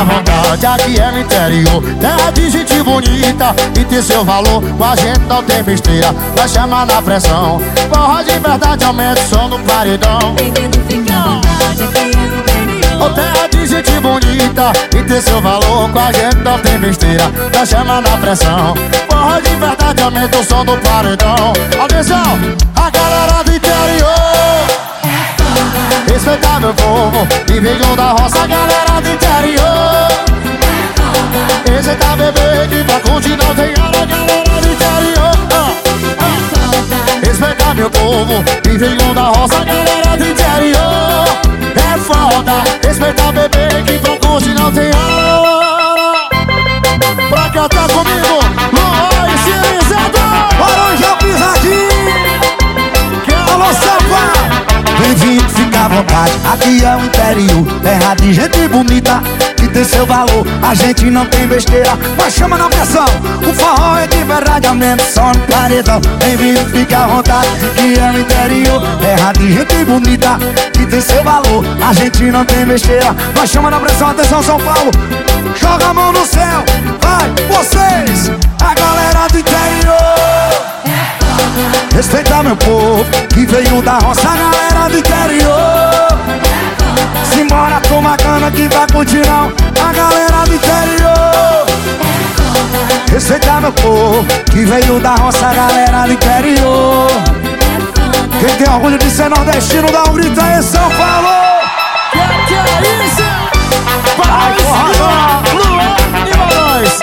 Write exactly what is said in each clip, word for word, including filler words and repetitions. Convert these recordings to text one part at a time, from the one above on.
à vontade, aqui é no interior. Terra de gente bonita e tem seu valor. Com a gente não tem besteira, vai chamar na pressão. Porra de verdade, aumenta o som no paredão. Bem-vindo, fica à vontade, aqui é no interior. Oh, terra de gente bonita e tem seu valor. Com a gente não tem besteira, vai chamar na pressão. Porra de verdade, aumenta o som do paredão. Atenção, a galera do interior. Respeitar meu povo e venho da roça, a galera do interior. Respeitar bebê que pra curtir não tem hora, a galera do interior. ah, ah. Respeitar meu povo e venho da roça, a galera do interior. É foda, respeitar bebê que pra curtir não tem hora. Pra cantar comigo, Luan e Cirizado. Laranja Pisadinha. Alô, Samba. Bem-vindo, fica à vontade, aqui é o interior. Terra de gente bonita que tem seu valor. A gente não tem besteira, mas chama na pressão. O forró é de verdade, aumenta o som no paredão. Bem-vindo, fica à vontade, aqui é o interior. Terra de gente bonita que tem seu valor. A gente não tem besteira, mas chama na pressão. Atenção, São Paulo, joga a mão no céu. Vai, vocês, a galera do interior. Respeitar meu povo que veio da roça, a galera do interior. Simbora, toma cana que vai curtir não, a galera do interior. Respeitar meu povo que veio da roça, a galera do interior. Quem tem orgulho de ser nordestino, dá um grito aí, São Paulo. Que que é isso? Vai, porra, Luan e Balões.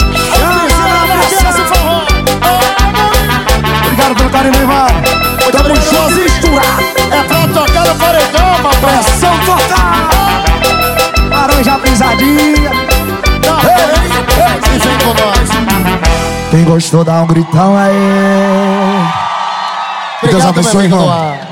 Obrigado pelo carinho, meu irmão. Tamo juntos e misturado. É pra tocar no paredão, papai. Pressão total. Laranja Pisadinha. E vem com nós. Quem gostou, dá um gritão aí. Que Deus Obrigado, abençoe, meu amigo irmão. Luan.